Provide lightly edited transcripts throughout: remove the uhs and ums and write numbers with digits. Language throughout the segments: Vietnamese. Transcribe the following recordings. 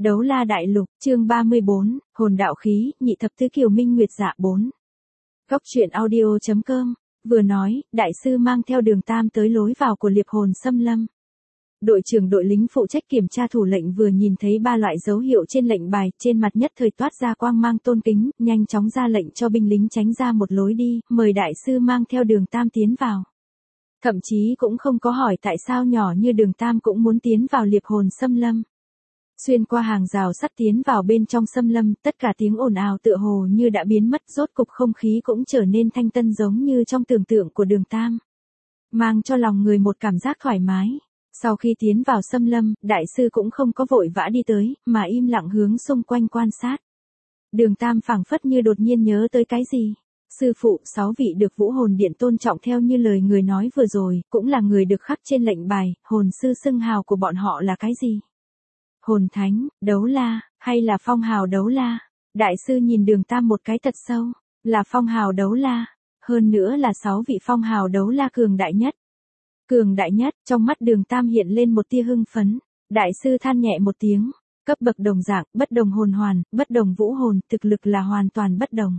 Đấu La Đại Lục, chương 34, Hồn Đạo Khí, Nhị Thập Tứ Kiều Minh Nguyệt Dạ 4. Góc truyện audio.com, vừa nói, đại sư mang theo Đường Tam tới lối vào của Liệp Hồn Xâm Lâm. Đội trưởng đội lính phụ trách kiểm tra thủ lệnh vừa nhìn thấy ba loại dấu hiệu trên lệnh bài, trên mặt nhất thời toát ra quang mang tôn kính, nhanh chóng ra lệnh cho binh lính tránh ra một lối đi, mời đại sư mang theo Đường Tam tiến vào. Thậm chí cũng không có hỏi tại sao nhỏ như Đường Tam cũng muốn tiến vào Liệp Hồn Xâm Lâm. Xuyên qua hàng rào sắt tiến vào bên trong xâm lâm, tất cả tiếng ồn ào tựa hồ như đã biến mất, rốt cục không khí cũng trở nên thanh tân giống như trong tưởng tượng của Đường Tam. Mang cho lòng người một cảm giác thoải mái. Sau khi tiến vào xâm lâm, đại sư cũng không có vội vã đi tới, mà im lặng hướng xung quanh quan sát. Đường Tam phảng phất như đột nhiên nhớ tới cái gì. Sư phụ, 6 vị được Vũ Hồn Điện tôn trọng theo như lời người nói vừa rồi, cũng là người được khắc trên lệnh bài, hồn sư xưng hào của bọn họ là cái gì? Hồn Thánh, Đấu La, hay là phong hào Đấu La? Đại sư nhìn Đường Tam một cái thật sâu, là phong hào Đấu La, hơn nữa là 6 vị phong hào Đấu La cường đại nhất. Cường đại nhất, trong mắt Đường Tam hiện lên một tia hưng phấn, đại sư than nhẹ một tiếng, cấp bậc đồng dạng, bất đồng hồn hoàn, bất đồng vũ hồn, thực lực là hoàn toàn bất đồng.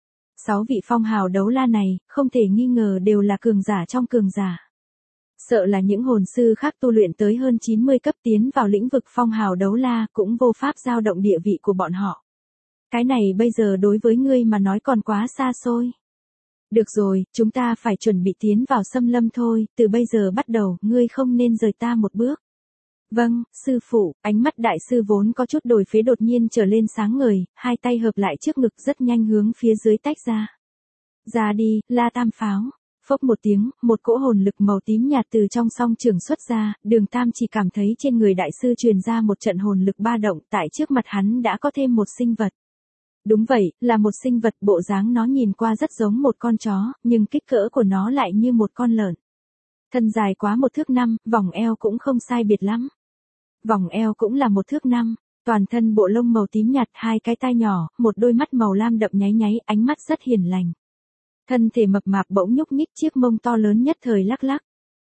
6 vị phong hào Đấu La này, không thể nghi ngờ đều là cường giả trong cường giả. Sợ là những hồn sư khác tu luyện tới hơn 90 cấp tiến vào lĩnh vực phong hào Đấu La cũng vô pháp dao động địa vị của bọn họ. Cái này bây giờ đối với ngươi mà nói còn quá xa xôi. Được rồi, chúng ta phải chuẩn bị tiến vào xâm lâm thôi, từ bây giờ bắt đầu, ngươi không nên rời ta một bước. Vâng, sư phụ, ánh mắt đại sư vốn có chút đổi phế đột nhiên trở lên sáng ngời, hai tay hợp lại trước ngực rất nhanh hướng phía dưới tách ra. Ra đi, La Tam Pháo. Phốc một tiếng, một cỗ hồn lực màu tím nhạt từ trong song trường xuất ra, Đường Tam chỉ cảm thấy trên người đại sư truyền ra một trận hồn lực ba động, tại trước mặt hắn đã có thêm một sinh vật. Đúng vậy, là một sinh vật, bộ dáng nó nhìn qua rất giống một con chó, nhưng kích cỡ của nó lại như một con lợn. Thân dài quá 1 thước 5, vòng eo cũng không sai biệt lắm. Vòng eo cũng là 1 thước 5, toàn thân bộ lông màu tím nhạt, 2 cái tai nhỏ, một đôi mắt màu lam đậm nháy nháy, ánh mắt rất hiền lành. Thân thể mập mạp bỗng nhúc nhích, chiếc mông to lớn nhất thời lắc lắc.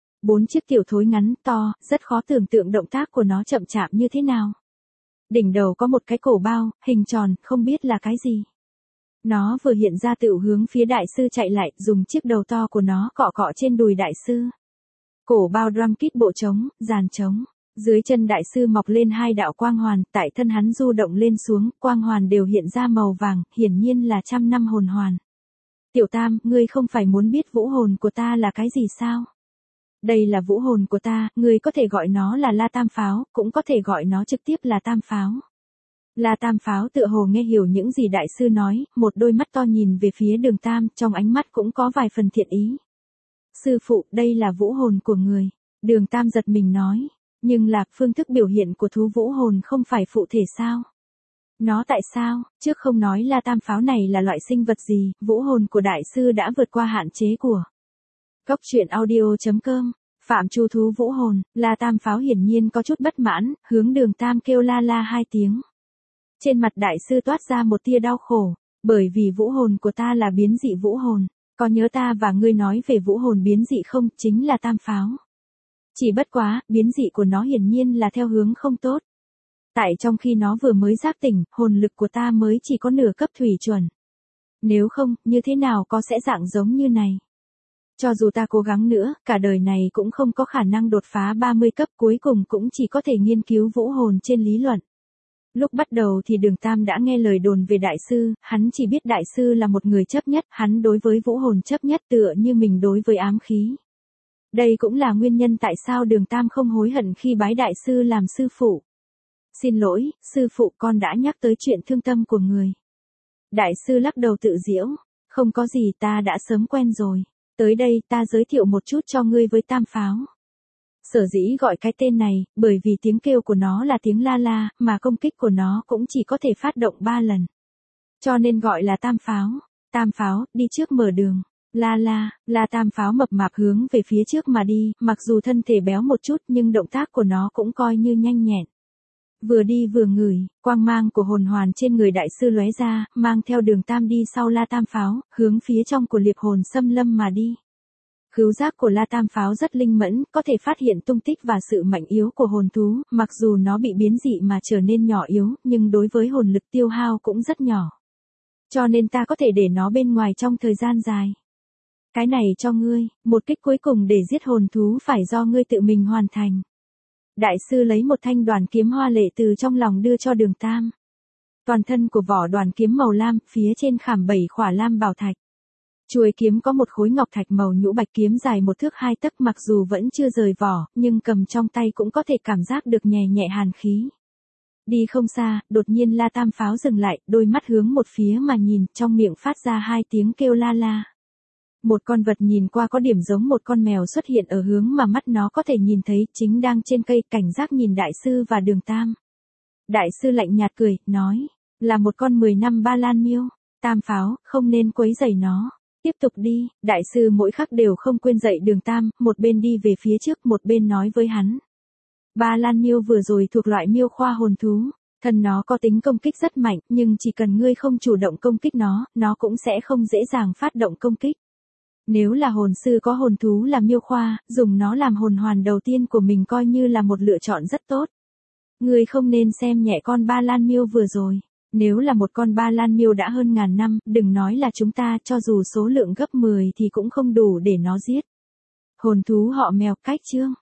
4 chiếc tiểu thối ngắn to, rất khó tưởng tượng động tác của nó chậm chạp như thế nào. Đỉnh đầu có một cái cổ bao, hình tròn, không biết là cái gì. Nó vừa hiện ra tựu hướng phía đại sư chạy lại, dùng chiếc đầu to của nó cọ cọ trên đùi đại sư. Cổ bao drum kit bộ trống, dàn trống. Dưới chân đại sư mọc lên 2 đạo quang hoàn, tại thân hắn du động lên xuống, quang hoàn đều hiện ra màu vàng, hiển nhiên là 100 năm hồn hoàn. Tiểu Tam, ngươi không phải muốn biết vũ hồn của ta là cái gì sao? Đây là vũ hồn của ta, ngươi có thể gọi nó là La Tam Pháo, cũng có thể gọi nó trực tiếp là Tam Pháo. La Tam Pháo tựa hồ nghe hiểu những gì đại sư nói, một đôi mắt to nhìn về phía Đường Tam, trong ánh mắt cũng có vài phần thiện ý. Sư phụ, đây là vũ hồn của người. Đường Tam giật mình nói, nhưng là phương thức biểu hiện của thú vũ hồn không phải phụ thể sao? Nó tại sao, trước không nói La Tam Pháo này là loại sinh vật gì, vũ hồn của đại sư đã vượt qua hạn chế của. Góc truyện audio.com, Phạm Chu thú vũ hồn, La Tam Pháo hiển nhiên có chút bất mãn, hướng Đường Tam kêu la la 2 tiếng. Trên mặt đại sư toát ra một tia đau khổ, bởi vì vũ hồn của ta là biến dị vũ hồn, có nhớ ta và ngươi nói về vũ hồn biến dị không, chính là Tam Pháo. Chỉ bất quá, biến dị của nó hiển nhiên là theo hướng không tốt. Tại trong khi nó vừa mới giác tỉnh, hồn lực của ta mới chỉ có nửa cấp thủy chuẩn. Nếu không, như thế nào có sẽ dạng giống như này? Cho dù ta cố gắng nữa, cả đời này cũng không có khả năng đột phá 30 cấp, cuối cùng cũng chỉ có thể nghiên cứu vũ hồn trên lý luận. Lúc bắt đầu thì Đường Tam đã nghe lời đồn về đại sư, hắn chỉ biết đại sư là một người chấp nhất, hắn đối với vũ hồn chấp nhất tựa như mình đối với ám khí. Đây cũng là nguyên nhân tại sao Đường Tam không hối hận khi bái đại sư làm sư phụ. Xin lỗi, sư phụ, con đã nhắc tới chuyện thương tâm của người. Đại sư lắc đầu tự giễu, không có gì, ta đã sớm quen rồi. Tới đây ta giới thiệu một chút cho ngươi với Tam Pháo. Sở dĩ gọi cái tên này, bởi vì tiếng kêu của nó là tiếng la la, mà công kích của nó cũng chỉ có thể phát động 3 lần. Cho nên gọi là Tam Pháo. Tam Pháo, đi trước mở đường. La la, La Tam Pháo mập mạp hướng về phía trước mà đi, mặc dù thân thể béo một chút nhưng động tác của nó cũng coi như nhanh nhẹn. Vừa đi vừa ngửi, quang mang của hồn hoàn trên người đại sư lóe ra, mang theo Đường Tam đi sau La Tam Pháo, hướng phía trong của Liệp Hồn Xâm Lâm mà đi. Khứu giác của La Tam Pháo rất linh mẫn, có thể phát hiện tung tích và sự mạnh yếu của hồn thú, mặc dù nó bị biến dị mà trở nên nhỏ yếu, nhưng đối với hồn lực tiêu hao cũng rất nhỏ. Cho nên ta có thể để nó bên ngoài trong thời gian dài. Cái này cho ngươi, một kích cuối cùng để giết hồn thú phải do ngươi tự mình hoàn thành. Đại sư lấy một thanh đoàn kiếm hoa lệ từ trong lòng đưa cho Đường Tam. Toàn thân của vỏ đoàn kiếm màu lam, phía trên khảm 7 khỏa lam bảo thạch. Chuôi kiếm có một khối ngọc thạch màu nhũ bạch, kiếm dài 1 thước 2 tấc, mặc dù vẫn chưa rời vỏ, nhưng cầm trong tay cũng có thể cảm giác được nhẹ nhẹ hàn khí. Đi không xa, đột nhiên La Tam Pháo dừng lại, đôi mắt hướng một phía mà nhìn, trong miệng phát ra 2 tiếng kêu la la. Một con vật nhìn qua có điểm giống một con mèo xuất hiện ở hướng mà mắt nó có thể nhìn thấy, chính đang trên cây, cảnh giác nhìn đại sư và Đường Tam. Đại sư lạnh nhạt cười, nói, là một con 10 năm Ba Lan miêu. Tam Pháo, không nên quấy rầy nó. Tiếp tục đi, đại sư mỗi khắc đều không quên dạy Đường Tam, một bên đi về phía trước, một bên nói với hắn. Ba Lan miêu vừa rồi thuộc loại miêu khoa hồn thú, thân nó có tính công kích rất mạnh, nhưng chỉ cần ngươi không chủ động công kích nó cũng sẽ không dễ dàng phát động công kích. Nếu là hồn sư có hồn thú là miêu khoa, dùng nó làm hồn hoàn đầu tiên của mình coi như là một lựa chọn rất tốt. Ngươi không nên xem nhẹ con Ba Lan miêu vừa rồi. Nếu là một con Ba Lan miêu đã hơn 1000 năm, đừng nói là chúng ta, cho dù số lượng gấp 10 thì cũng không đủ để nó giết. Hồn thú họ Mèo, cách chương.